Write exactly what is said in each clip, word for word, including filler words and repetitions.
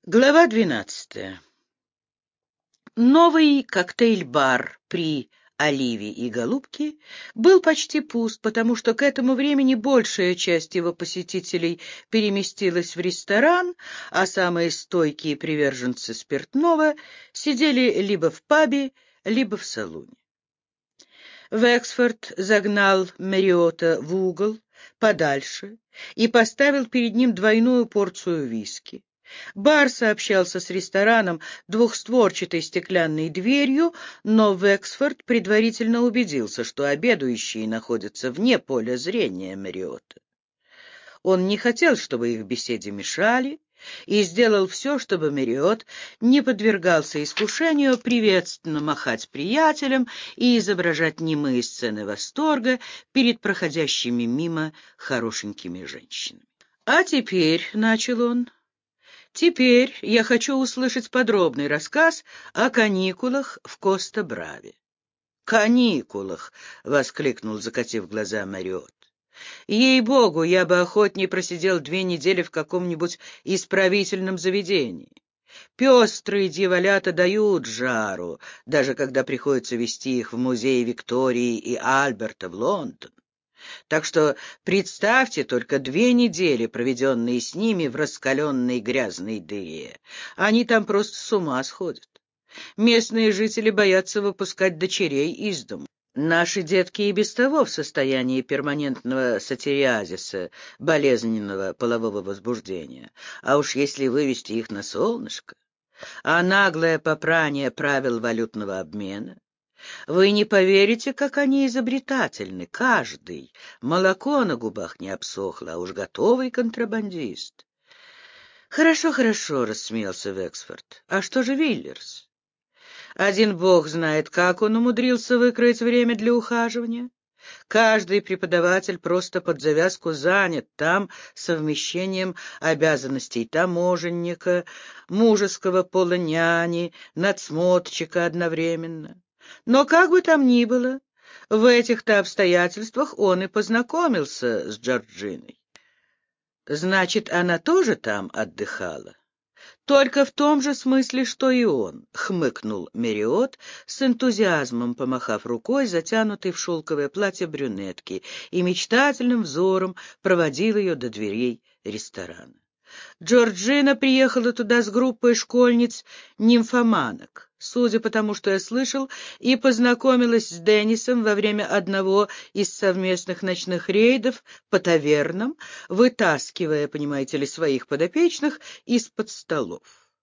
Глава двенадцатая. Новый коктейль-бар при «Оливе и голубке» был почти пуст, потому что к этому времени большая часть его посетителей переместилась в ресторан, а самые стойкие приверженцы спиртного сидели либо в пабе, либо в салуне. Вексфорд загнал Мэриота в угол подальше и поставил перед ним двойную порцию виски. Бар сообщался с рестораном двухстворчатой стеклянной дверью, но Вексфорд предварительно убедился, что обедающие находятся вне поля зрения Мэриота. Он не хотел, чтобы их беседе мешали, и сделал все, чтобы Мэриот не подвергался искушению приветственно махать приятелям и изображать немые сцены восторга перед проходящими мимо хорошенькими женщинами. «А теперь», — начал он, — «теперь я хочу услышать подробный рассказ о каникулах в Коста-Браве». «Каникулах!» — воскликнул, закатив глаза, Мэриот. «Ей-богу, я бы охотнее просидел две недели в каком-нибудь исправительном заведении. Пестрые дьяволята дают жару, даже когда приходится везти их в музей Виктории и Альберта в Лондон. Так что представьте только две недели, проведенные с ними в раскаленной грязной дыре. Они там просто с ума сходят. Местные жители боятся выпускать дочерей из дому. Наши детки и без того в состоянии перманентного сатириазиса, болезненного полового возбуждения. А уж если вывести их на солнышко, а наглое попрание правил валютного обмена, вы не поверите, как они изобретательны, каждый. Молоко на губах не обсохло, а уж готовый контрабандист. «Хорошо, хорошо», — рассмеялся Вексфорд. «А что же Виллерс?» Один бог знает, как он умудрился выкроить время для ухаживания. Каждый преподаватель просто под завязку занят там совмещением обязанностей таможенника, мужеского пола няни, надсмотрщика одновременно. Но как бы там ни было, в этих-то обстоятельствах он и познакомился с Джорджиной. Значит, она тоже там отдыхала? «Только в том же смысле, что и он», — хмыкнул Мэриот, с энтузиазмом помахав рукой, затянутой в шелковое платье брюнетки, и мечтательным взором проводил ее до дверей ресторана. Джорджина приехала туда с группой школьниц-нимфоманок, судя по тому, что я слышал, и познакомилась с Деннисом во время одного из совместных ночных рейдов по тавернам, вытаскивая, понимаете ли, своих подопечных из-под столов.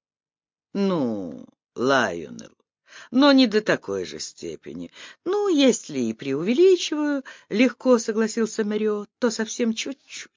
Ну, Лайонел, но не до такой же степени. Ну, если и преувеличиваю, легко согласился Мэриот, то совсем чуть-чуть.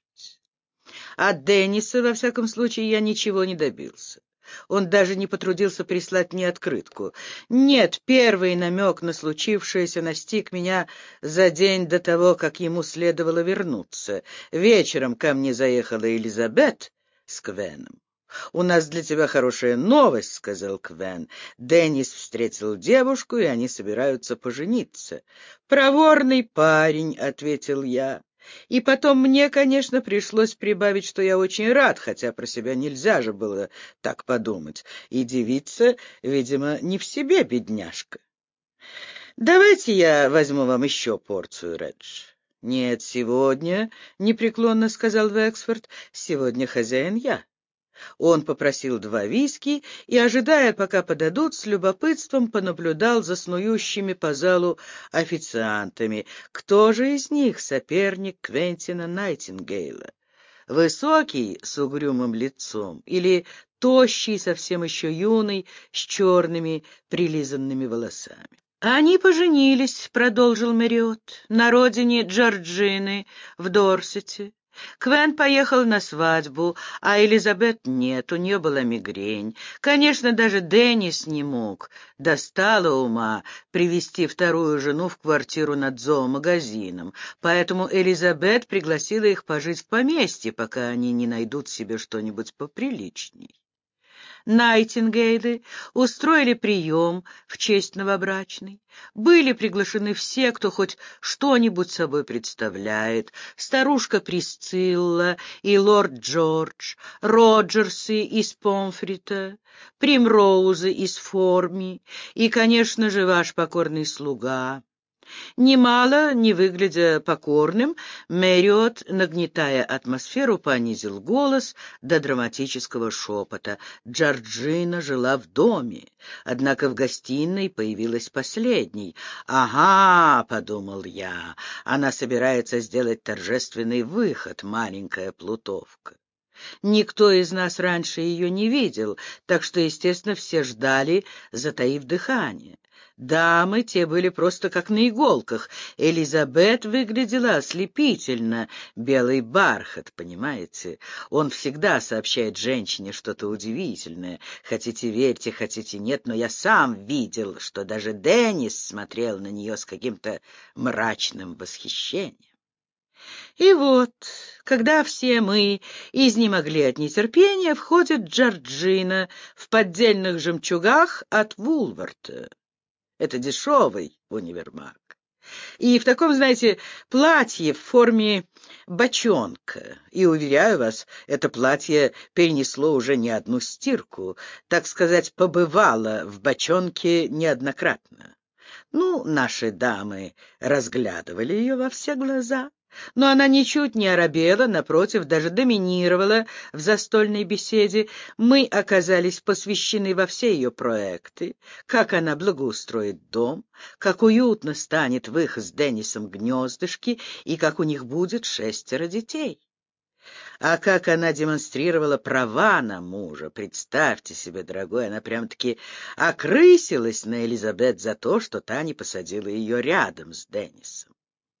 От Денниса, во всяком случае, я ничего не добился. Он даже не потрудился прислать мне открытку. Нет, первый намек на случившееся настиг меня за день до того, как ему следовало вернуться. Вечером ко мне заехала Элизабет с Квеном. «У нас для тебя хорошая новость», — сказал Квен. «Деннис встретил девушку, и они собираются пожениться». «Проворный парень», — ответил я. И потом мне, конечно, пришлось прибавить, что я очень рад, хотя про себя нельзя же было так подумать. И девица, видимо, не в себе, бедняжка. «Давайте я возьму вам еще порцию, Редж». «Нет, сегодня», — непреклонно сказал Вексфорд, — «сегодня хозяин я». Он попросил два виски и, ожидая, пока подадут, с любопытством понаблюдал за снующими по залу официантами. Кто же из них соперник Квентина Найтингейла? Высокий, с угрюмым лицом, или тощий, совсем еще юный, с черными прилизанными волосами? «Они поженились», — продолжил Мэриот, — «на родине Джорджины в Дорсете. Квен поехал на свадьбу, а Элизабет нет, у нее была мигрень. Конечно, даже Деннис не мог, достало ума, привести вторую жену в квартиру над зоомагазином, поэтому Элизабет пригласила их пожить в поместье, пока они не найдут себе что-нибудь поприличней. Найтингейлы устроили прием в честь новобрачной. Были приглашены все, кто хоть что-нибудь собой представляет. Старушка Присцилла и лорд Джордж, Роджерсы из Помфрита, Примроузы из Форми и, конечно же, ваш покорный слуга. Немало, не выглядя покорным, Мэриот, нагнетая атмосферу, понизил голос до драматического шепота. Джорджина жила в доме, однако в гостиной появилась последней. «Ага», — подумал я, — «она собирается сделать торжественный выход, маленькая плутовка». Никто из нас раньше ее не видел, так что, естественно, все ждали, затаив дыхание. Дамы те были просто как на иголках. Элизабет выглядела ослепительно. Белый бархат, понимаете? Он всегда сообщает женщине что-то удивительное. Хотите верьте, хотите нет, но я сам видел, что даже Деннис смотрел на нее с каким-то мрачным восхищением. И вот, когда все мы изнемогли от нетерпения, входит Джорджина в поддельных жемчугах от Вулварта. Это дешевый универмаг. И в таком, знаете, платье в форме бочонка. И, уверяю вас, это платье перенесло уже не одну стирку, так сказать, побывало в бочонке неоднократно. Ну, наши дамы разглядывали ее во все глаза, но она ничуть не оробела, напротив, даже доминировала в застольной беседе. Мы оказались посвящены во все ее проекты, как она благоустроит дом, как уютно станет в их с Деннисом гнездышке и как у них будет шестеро детей. А как она демонстрировала права на мужа, представьте себе, дорогой, она прям-таки окрысилась на Элизабет за то, что та не посадила ее рядом с Деннисом.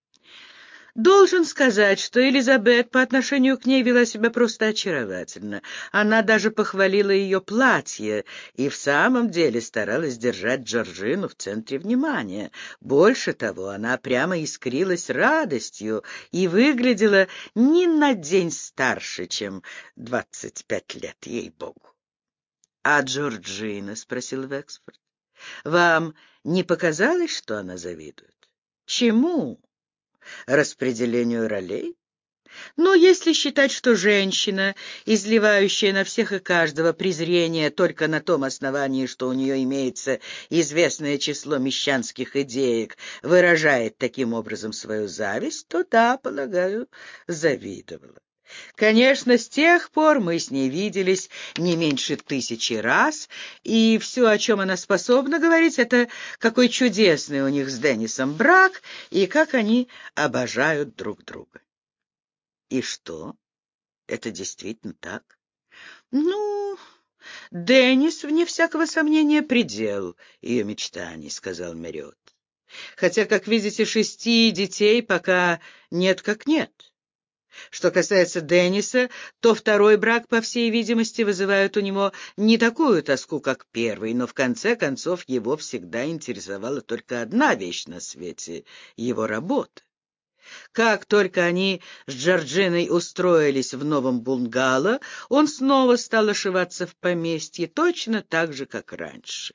Должен сказать, что Элизабет по отношению к ней вела себя просто очаровательно. Она даже похвалила ее платье и в самом деле старалась держать Джорджину в центре внимания. Больше того, она прямо искрилась радостью и выглядела не на день старше, чем двадцать пять лет, ей-богу. — А Джорджина? — спросил Вексфорд. — Вам не показалось, что она завидует? — Чему? Распределению ролей? Но если считать, что женщина, изливающая на всех и каждого презрение только на том основании, что у нее имеется известное число мещанских идеек, выражает таким образом свою зависть, то да, полагаю, завидовала. Конечно, с тех пор мы с ней виделись не меньше тысячи раз, и все, о чем она способна говорить, это какой чудесный у них с Деннисом брак и как они обожают друг друга. И что? Это действительно так? Ну, Деннис, вне всякого сомнения, предел ее мечтаний, — сказал Мэриот. Хотя, как видите, шести детей пока нет как нет. Что касается Денниса, то второй брак, по всей видимости, вызывает у него не такую тоску, как первый, но в конце концов его всегда интересовала только одна вещь на свете — его работа. Как только они с Джорджиной устроились в новом бунгало, он снова стал ошиваться в поместье, точно так же, как раньше.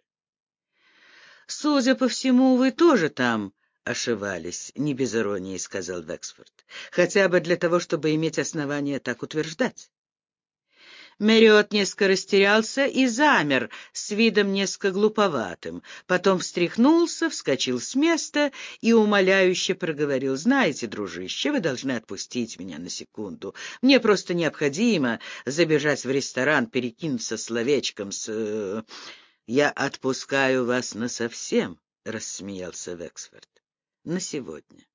«Судя по всему, вы тоже там ошивались», — не без иронии сказал Вексфорд, «хотя бы для того, чтобы иметь основания так утверждать». Мэриот несколько растерялся и замер с видом несколько глуповатым, потом встряхнулся, вскочил с места и умоляюще проговорил: «Знаете, дружище, вы должны отпустить меня на секунду. Мне просто необходимо забежать в ресторан, перекинуться словечком с...» «Я отпускаю вас насовсем», — рассмеялся Вексфорд, — «на сегодня».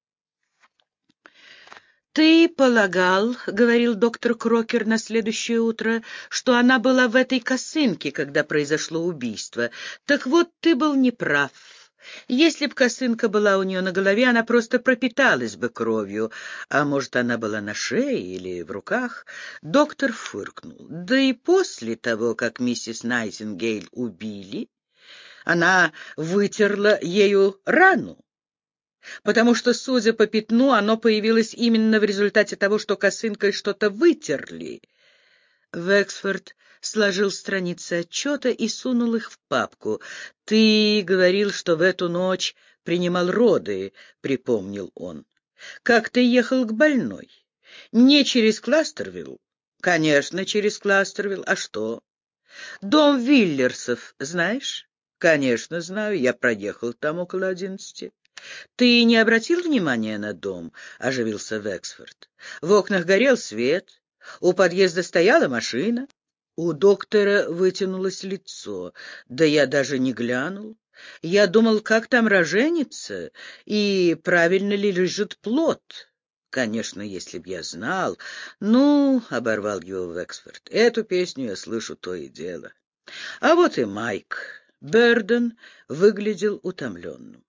«Ты полагал, — говорил доктор Крокер на следующее утро, — что она была в этой косынке, когда произошло убийство. Так вот, ты был неправ. Если б косынка была у нее на голове, она просто пропиталась бы кровью. А может, она была на шее или в руках?» Доктор фыркнул. «Да и после того, как миссис Найтингейл убили, она вытерла ею рану, потому что, судя по пятну, оно появилось именно в результате того, что косынкой что-то вытерли». Вексфорд сложил страницы отчета и сунул их в папку. «Ты говорил, что в эту ночь принимал роды», — припомнил он. «Как ты ехал к больной? Не через Кластервилл?» «Конечно, через Кластервилл. А что?» «Дом Виллерсов, знаешь?» «Конечно, знаю. Я проехал там около одиннадцати». «Ты не обратил внимания на дом?» — оживился Вексфорд. «В окнах горел свет. У подъезда стояла машина». У доктора вытянулось лицо. «Да я даже не глянул. Я думал, как там роженица и правильно ли лежит плод». «Конечно, если б я знал...» «Ну, — оборвал его Вексфорд, — эту песню я слышу то и дело». А вот и Майк. Берден выглядел утомленным.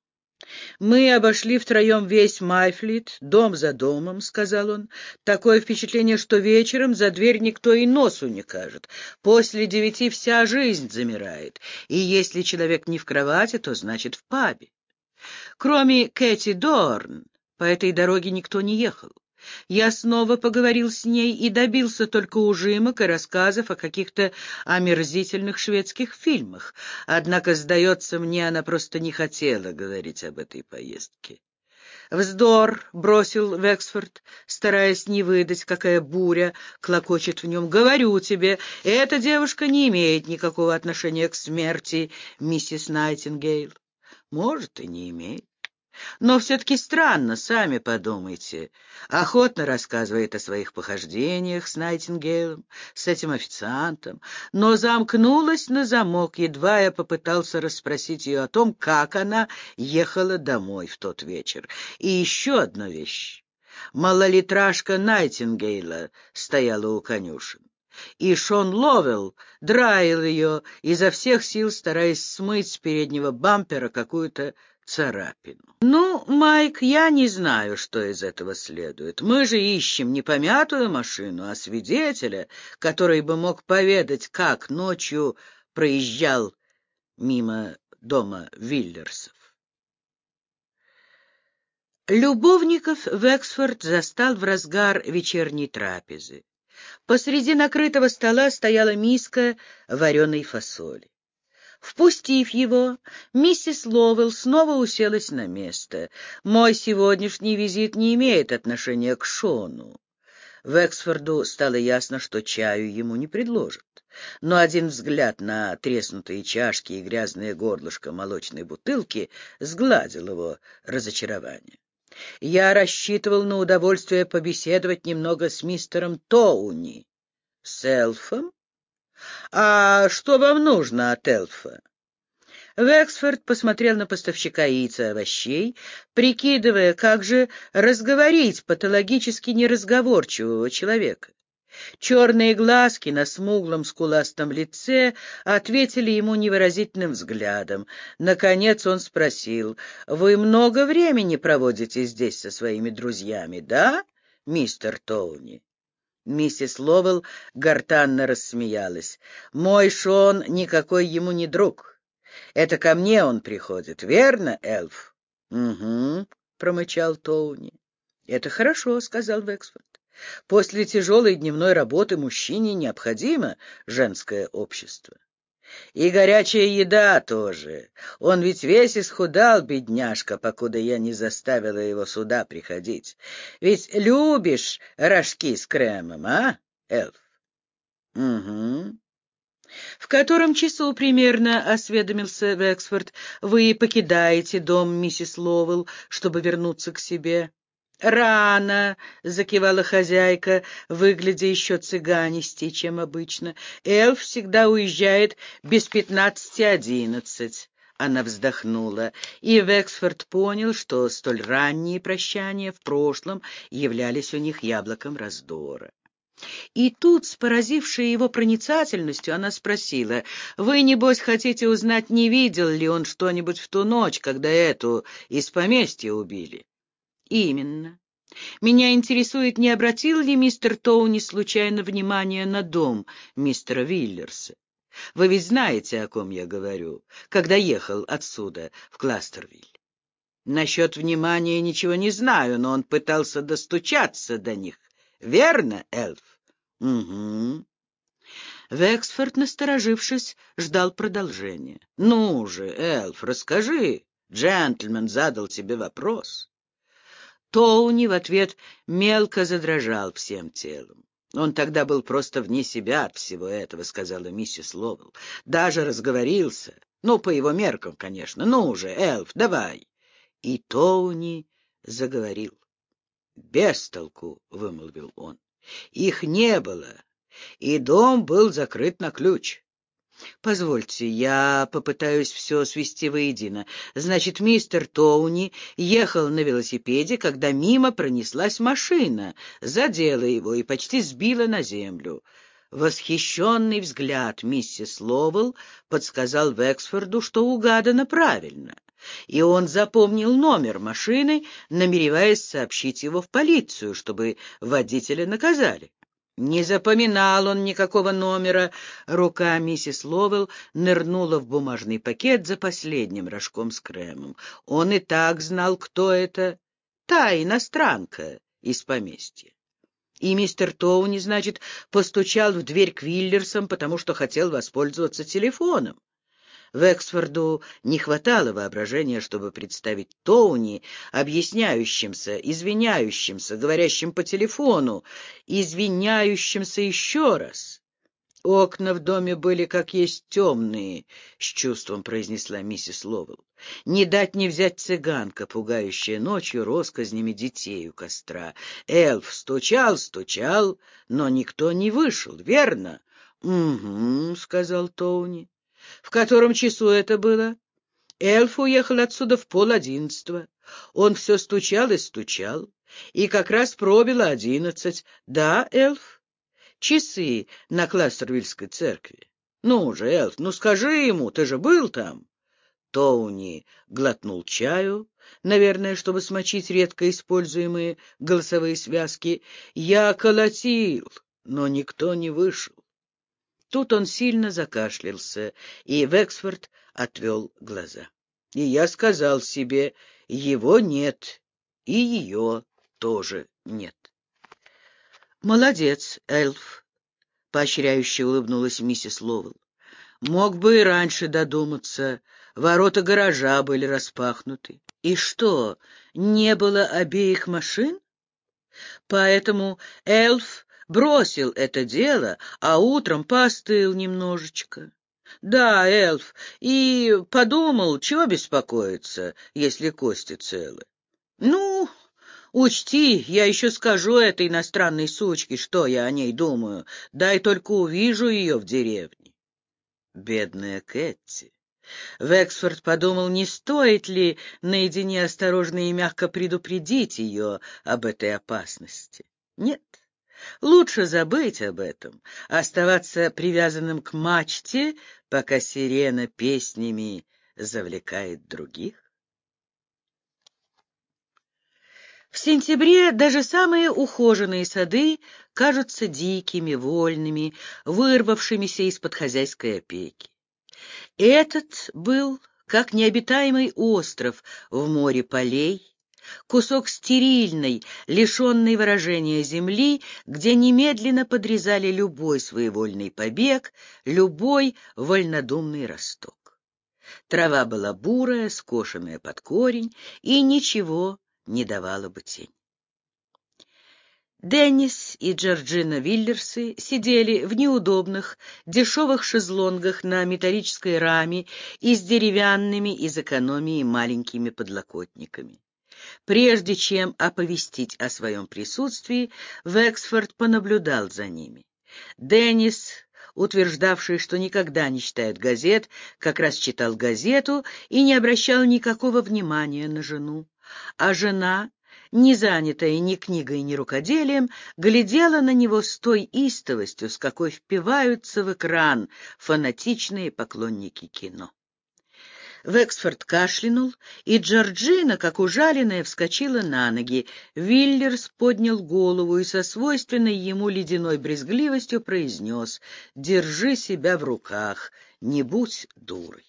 «Мы обошли втроем весь Майфлит, дом за домом», — сказал он. «Такое впечатление, что вечером за дверь никто и носу не кажет. После девяти вся жизнь замирает, и если человек не в кровати, то значит в пабе. Кроме Кэти Дорн, по этой дороге никто не ехал. Я снова поговорил с ней и добился только ужимок и рассказов о каких-то омерзительных шведских фильмах. Однако, сдается мне, она просто не хотела говорить об этой поездке». «Вздор!» — бросил Вексфорд, стараясь не выдать, какая буря клокочет в нем. «Говорю тебе, эта девушка не имеет никакого отношения к смерти миссис Найтингейл». «Может, и не имеет. Но все-таки странно, сами подумайте. Охотно рассказывает о своих похождениях с Найтингейлом, с этим официантом, но замкнулась на замок, едва я попытался расспросить ее о том, как она ехала домой в тот вечер. И еще одна вещь. Малолитражка Найтингейла стояла у конюшен, и Шон Ловелл драил ее, изо всех сил стараясь смыть с переднего бампера какую-то царапину. «Ну, Майк, я не знаю, что из этого следует. Мы же ищем не помятую машину, а свидетеля, который бы мог поведать, как ночью проезжал мимо дома Виллерсов». Любовников Вексфорд застал в разгар вечерней трапезы. Посреди накрытого стола стояла миска вареной фасоли. Впустив его, миссис Ловелл снова уселась на место. «Мой сегодняшний визит не имеет отношения к Шону». Вексфорду стало ясно, что чаю ему не предложат. Но один взгляд на треснутые чашки и грязное горлышко молочной бутылки сгладил его разочарование. «Я рассчитывал на удовольствие побеседовать немного с мистером Тоуни». «С Элфом? А что вам нужно от Элфа?» Вексфорд посмотрел на поставщика яиц и овощей, прикидывая, как же разговорить патологически неразговорчивого человека. Черные глазки на смуглом скуластом лице ответили ему невыразительным взглядом. Наконец он спросил: «Вы много времени проводите здесь со своими друзьями, да, мистер Тоуни?» Миссис Ловелл гортанно рассмеялась. «Мой Шон никакой ему не друг. Это ко мне он приходит, верно, Эльф?» «Угу», — промычал Тоуни. «Это хорошо», — сказал Вексфорд. «После тяжелой дневной работы мужчине необходимо женское общество. И горячая еда тоже. Он ведь весь исхудал, бедняжка, покуда я не заставила его сюда приходить. Ведь любишь рожки с кремом, а, Эльф?» «Угу». «В котором часу примерно, — осведомился Вексфорд, — вы покидаете дом миссис Ловелл, чтобы вернуться к себе?» «Рано», — закивала хозяйка, выглядя еще цыганистей, чем обычно. «Эльф всегда уезжает без пятнадцати одиннадцать». Она вздохнула, и Вексфорд понял, что столь ранние прощания в прошлом являлись у них яблоком раздора. И тут, с поразившей его проницательностью, она спросила: «Вы, небось, хотите узнать, не видел ли он что-нибудь в ту ночь, когда эту из поместья убили?» «Именно. Меня интересует, не обратил ли мистер Тоуни случайно внимания на дом мистера Виллерса? Вы ведь знаете, о ком я говорю, когда ехал отсюда в Кластервиль». «Насчет внимания ничего не знаю, но он пытался достучаться до них. Верно, Эльф?» «Угу». Вексфорд, насторожившись, ждал продолжения. «Ну же, Эльф, расскажи. Джентльмен задал тебе вопрос». Тоуни в ответ мелко задрожал всем телом. «Он тогда был просто вне себя от всего этого», — сказала миссис Ловелл. «Даже разговорился. Ну, по его меркам, конечно. Ну же, Эльф, давай». И Тоуни заговорил. «Без толку», — вымолвил он. «Их не было, и дом был закрыт на ключ». «Позвольте, я попытаюсь все свести воедино. Значит, мистер Тоуни ехал на велосипеде, когда мимо пронеслась машина, задела его и почти сбила на землю». Восхищенный взгляд миссис Ловелл подсказал Вексфорду, что угадано правильно, и он запомнил номер машины, намереваясь сообщить его в полицию, чтобы водителя наказали. Не запоминал он никакого номера. Рука миссис Ловелл нырнула в бумажный пакет за последним рожком с кремом. Он и так знал, кто это. Та иностранка из поместья. И мистер Тоуни, значит, постучал в дверь к Виллерсам, потому что хотел воспользоваться телефоном. Вексфорду не хватало воображения, чтобы представить Тоуни объясняющимся, извиняющимся, говорящим по телефону, извиняющимся еще раз. «Окна в доме были как есть темные», — с чувством произнесла миссис Ловелл. «Не дать не взять цыганка, пугающая ночью россказнями детей у костра. Эльф стучал, стучал, но никто не вышел, верно?» «Угу», — сказал Тоуни. «В котором часу это было?» «Эльф уехал отсюда в пол одиннадцатого. Он все стучал и стучал, и как раз пробило одиннадцать. Да, Эльф?» «Часы на Кластервильской церкви. Ну же, Эльф, ну скажи ему, ты же был там?» Тоуни глотнул чаю, наверное, чтобы смочить редко используемые голосовые связки. «Я колотил, но никто не вышел». Тут он сильно закашлялся, и Вексфорд отвел глаза. И я сказал себе, его нет, и ее тоже нет. «Молодец, Эльф», — поощряюще улыбнулась миссис Ловелл. «Мог бы и раньше додуматься. Ворота гаража были распахнуты. И что, не было обеих машин? Поэтому Эльф бросил это дело, а утром поостыл немножечко. Да, Эльф, и подумал, чего беспокоиться, если кости целы. Ну, учти, я еще скажу этой иностранной сучке, что я о ней думаю. Дай только увижу ее в деревне». Бедная Кэтти. Вексфорд подумал, не стоит ли наедине осторожно и мягко предупредить ее об этой опасности. Нет, лучше забыть об этом, оставаться привязанным к мачте, пока сирена песнями завлекает других. В сентябре даже самые ухоженные сады кажутся дикими, вольными, вырвавшимися из-под хозяйской опеки. Этот был как необитаемый остров в море полей, кусок стерильной, лишенной выражения земли, где немедленно подрезали любой своевольный побег, любой вольнодумный росток. Трава была бурая, скошенная под корень, и ничего не давала бы тень. Деннис и Джорджина Виллерсы сидели в неудобных, дешевых шезлонгах на металлической раме и с деревянными из экономии маленькими подлокотниками. Прежде чем оповестить о своем присутствии, Вексфорд понаблюдал за ними. Деннис, утверждавший, что никогда не читает газет, как раз читал газету и не обращал никакого внимания на жену, а жена, не занятая ни книгой, ни рукоделием, глядела на него с той истовостью, с какой впиваются в экран фанатичные поклонники кино. Вексфорд кашлянул, и Джорджина, как ужаленная, вскочила на ноги. Виллерс поднял голову и со свойственной ему ледяной брезгливостью произнес: «Держи себя в руках, не будь дурой».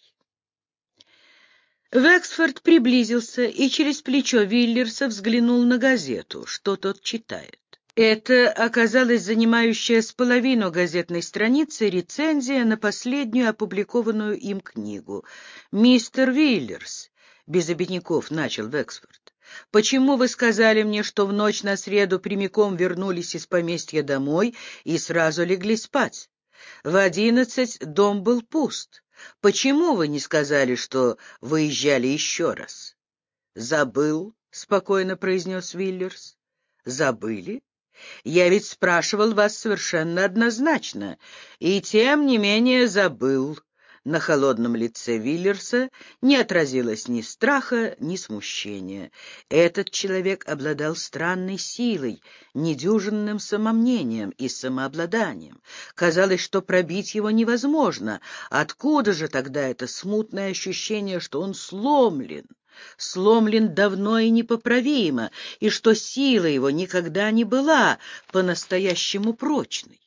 Вексфорд приблизился и через плечо Виллерса взглянул на газету, что тот читает. Это оказалась занимающая с половину газетной страницы рецензия на последнюю опубликованную им книгу. «Мистер Виллерс», — без обиняков начал Вексфорд, — «почему вы сказали мне, что в ночь на среду прямиком вернулись из поместья домой и сразу легли спать? В одиннадцать дом был пуст. Почему вы не сказали, что выезжали еще раз?» «Забыл», — спокойно произнес Виллерс. «Забыли? Я ведь спрашивал вас совершенно однозначно, и тем не менее забыл». На холодном лице Виллерса не отразилось ни страха, ни смущения. Этот человек обладал странной силой, недюжинным самомнением и самообладанием. Казалось, что пробить его невозможно. Откуда же тогда это смутное ощущение, что он сломлен? Сломлен давно и непоправимо, и что сила его никогда не была по-настоящему прочной.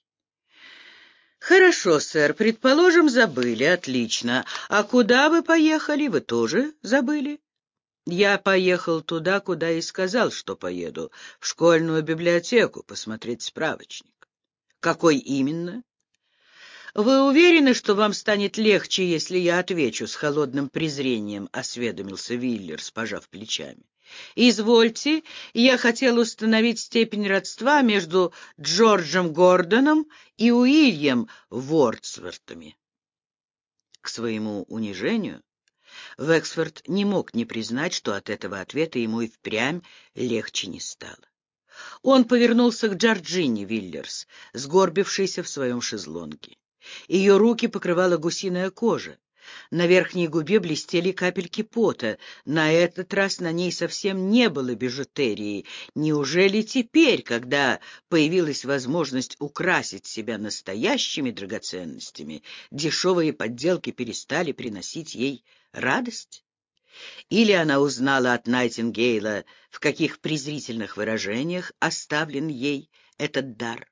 «Хорошо, сэр, предположим, забыли, отлично. А куда вы поехали, вы тоже забыли?» «Я поехал туда, куда и сказал, что поеду, в школьную библиотеку посмотреть справочник». «Какой именно?» «Вы уверены, что вам станет легче, если я отвечу с холодным презрением?» — осведомился Виллерс, пожав плечами. «Извольте, я хотел установить степень родства между Джорджем Гордоном и Уильям Вордсвортами». К своему унижению Вексфорд не мог не признать, что от этого ответа ему и впрямь легче не стало. Он повернулся к Джорджине Виллерс, сгорбившейся в своем шезлонге. Ее руки покрывала гусиная кожа. На верхней губе блестели капельки пота. На этот раз на ней совсем не было бижутерии. Неужели теперь, когда появилась возможность украсить себя настоящими драгоценностями, дешевые подделки перестали приносить ей радость? Или она узнала от Найтингейла, в каких презрительных выражениях оставлен ей этот дар?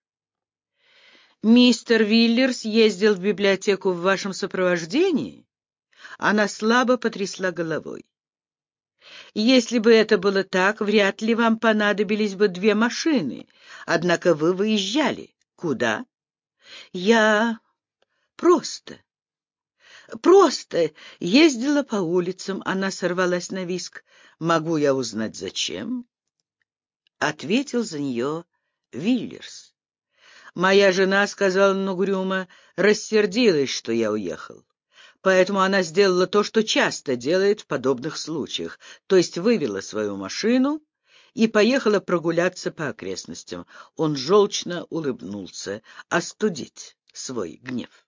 «Мистер Виллерс ездил в библиотеку в вашем сопровождении?» Она слабо потрясла головой. «Если бы это было так, вряд ли вам понадобились бы две машины. Однако вы выезжали. Куда?» «Я просто, просто ездила по улицам». Она сорвалась на виск. «Могу я узнать, зачем?» Ответил за нее Виллерс. «Моя жена, — сказала он угрюмо, — рассердилась, что я уехал. Поэтому она сделала то, что часто делает в подобных случаях, то есть вывела свою машину и поехала прогуляться по окрестностям». Он желчно улыбнулся. Остудить свой гнев.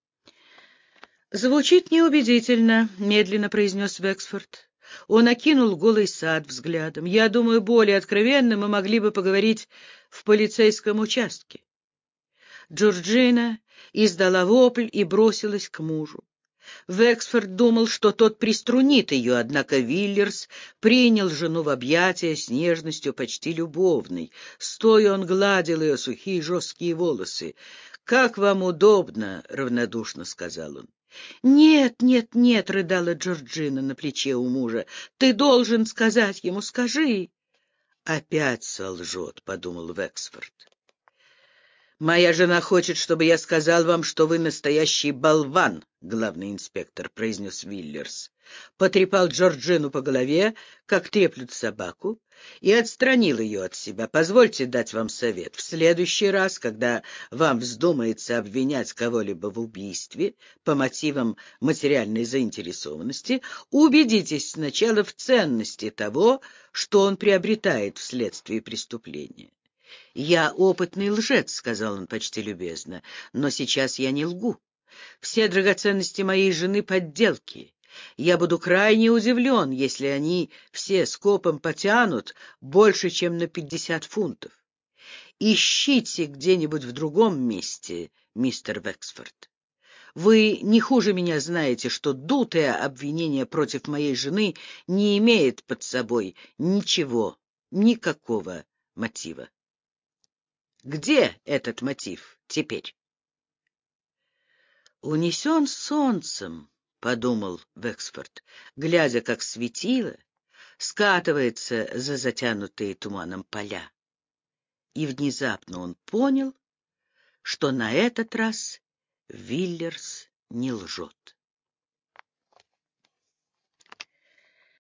«Звучит неубедительно», — медленно произнес Вексфорд. Он окинул голый сад взглядом. «Я думаю, более откровенно мы могли бы поговорить в полицейском участке». Джорджина издала вопль и бросилась к мужу. Вексфорд думал, что тот приструнит ее, однако Виллерс принял жену в объятия с нежностью почти любовной. Стоя он гладил ее сухие жесткие волосы. «Как вам удобно», — равнодушно сказал он. «Нет, нет, нет», — рыдала Джорджина на плече у мужа. «Ты должен сказать ему, скажи». «Опять солжет», — подумал Вексфорд. «Моя жена хочет, чтобы я сказал вам, что вы настоящий болван», — главный инспектор произнес Виллерс. Потрепал Джорджину по голове, как треплют собаку, и отстранил ее от себя. «Позвольте дать вам совет. В следующий раз, когда вам вздумается обвинять кого-либо в убийстве по мотивам материальной заинтересованности, убедитесь сначала в ценности того, что он приобретает вследствие преступления». «Я опытный лжец», — сказал он почти любезно, — «но сейчас я не лгу. Все драгоценности моей жены — подделки. Я буду крайне удивлен, если они все скопом потянут больше, чем на пятьдесят фунтов. Ищите где-нибудь в другом месте, мистер Вексфорд. Вы не хуже меня знаете, что дутое обвинение против моей жены не имеет под собой ничего, никакого мотива. Где этот мотив теперь?» «Унесен солнцем», — подумал Вексфорд, глядя, как светило скатывается за затянутые туманом поля. И внезапно он понял, что на этот раз Виллерс не лжет.